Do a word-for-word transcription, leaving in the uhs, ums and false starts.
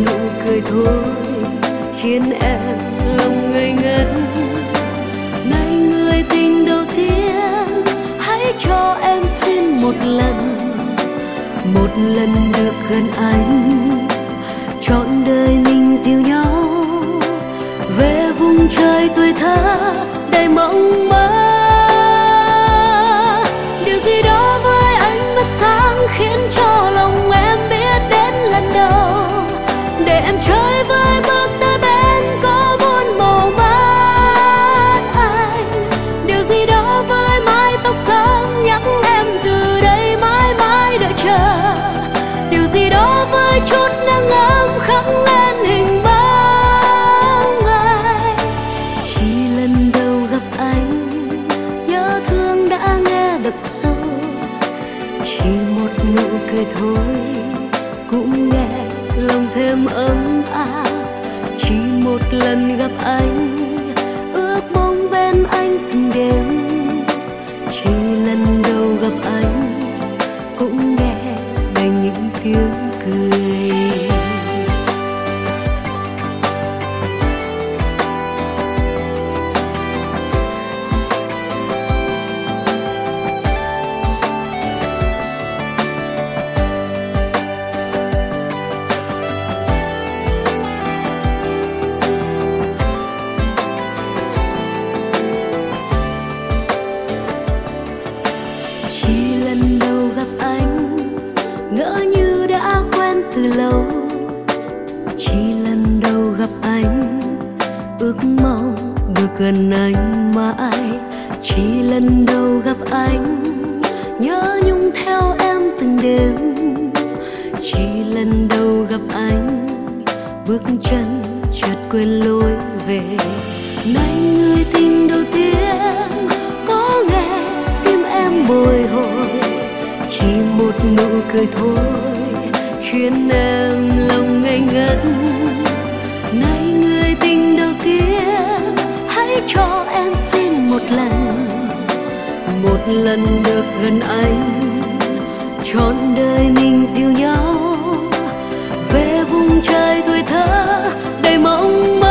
nụ cười thôi khiến em lòng ngây ngất. Này người tình đầu tiên, hãy cho em xin một lần, một lần được gần anh, trọn đời mình dìu nhau về vùng trời tuổi thơ đầy mộng mơ. Điều gì đó với ánh mắt sáng khiến cho lòng em biết đến lần đầu, để em chơi với bước tới bên có muôn màu mắt anh. Điều gì đó với mái tóc sáng nhắc em từ đây mãi mãi đợi chờ. Điều gì đó với chút nắng ấm khắc lên hình bóng anh. Khi lần đầu gặp anh, nhớ thương đã nghe đập sâu. Chỉ một nụ cười thôi cũng nghe lòng thêm ấm áp. Chỉ một lần gặp anh, ước mong bên anh từng đêm. Chỉ lần đầu gặp anh cũng nghe đầy những tiếng cười. Chỉ lần đầu gặp anh, ngỡ như đã quen từ lâu. Chỉ lần đầu gặp anh, ước mong được gần anh mãi. Chỉ lần đầu gặp anh, nhớ nhung theo em từng đêm. Chỉ lần đầu gặp anh, bước chân chợt quên lối về. Này người tình đầu tiên, có nghe tim em bồi hồi. Chỉ một nụ cười thôi khiến em lòng ngây ngất. Này người tình đầu tiên, hãy cho em xin một lần, một lần được gần anh, trọn đời mình dìu nhau về vùng trời tuổi thơ đầy mộng mơ.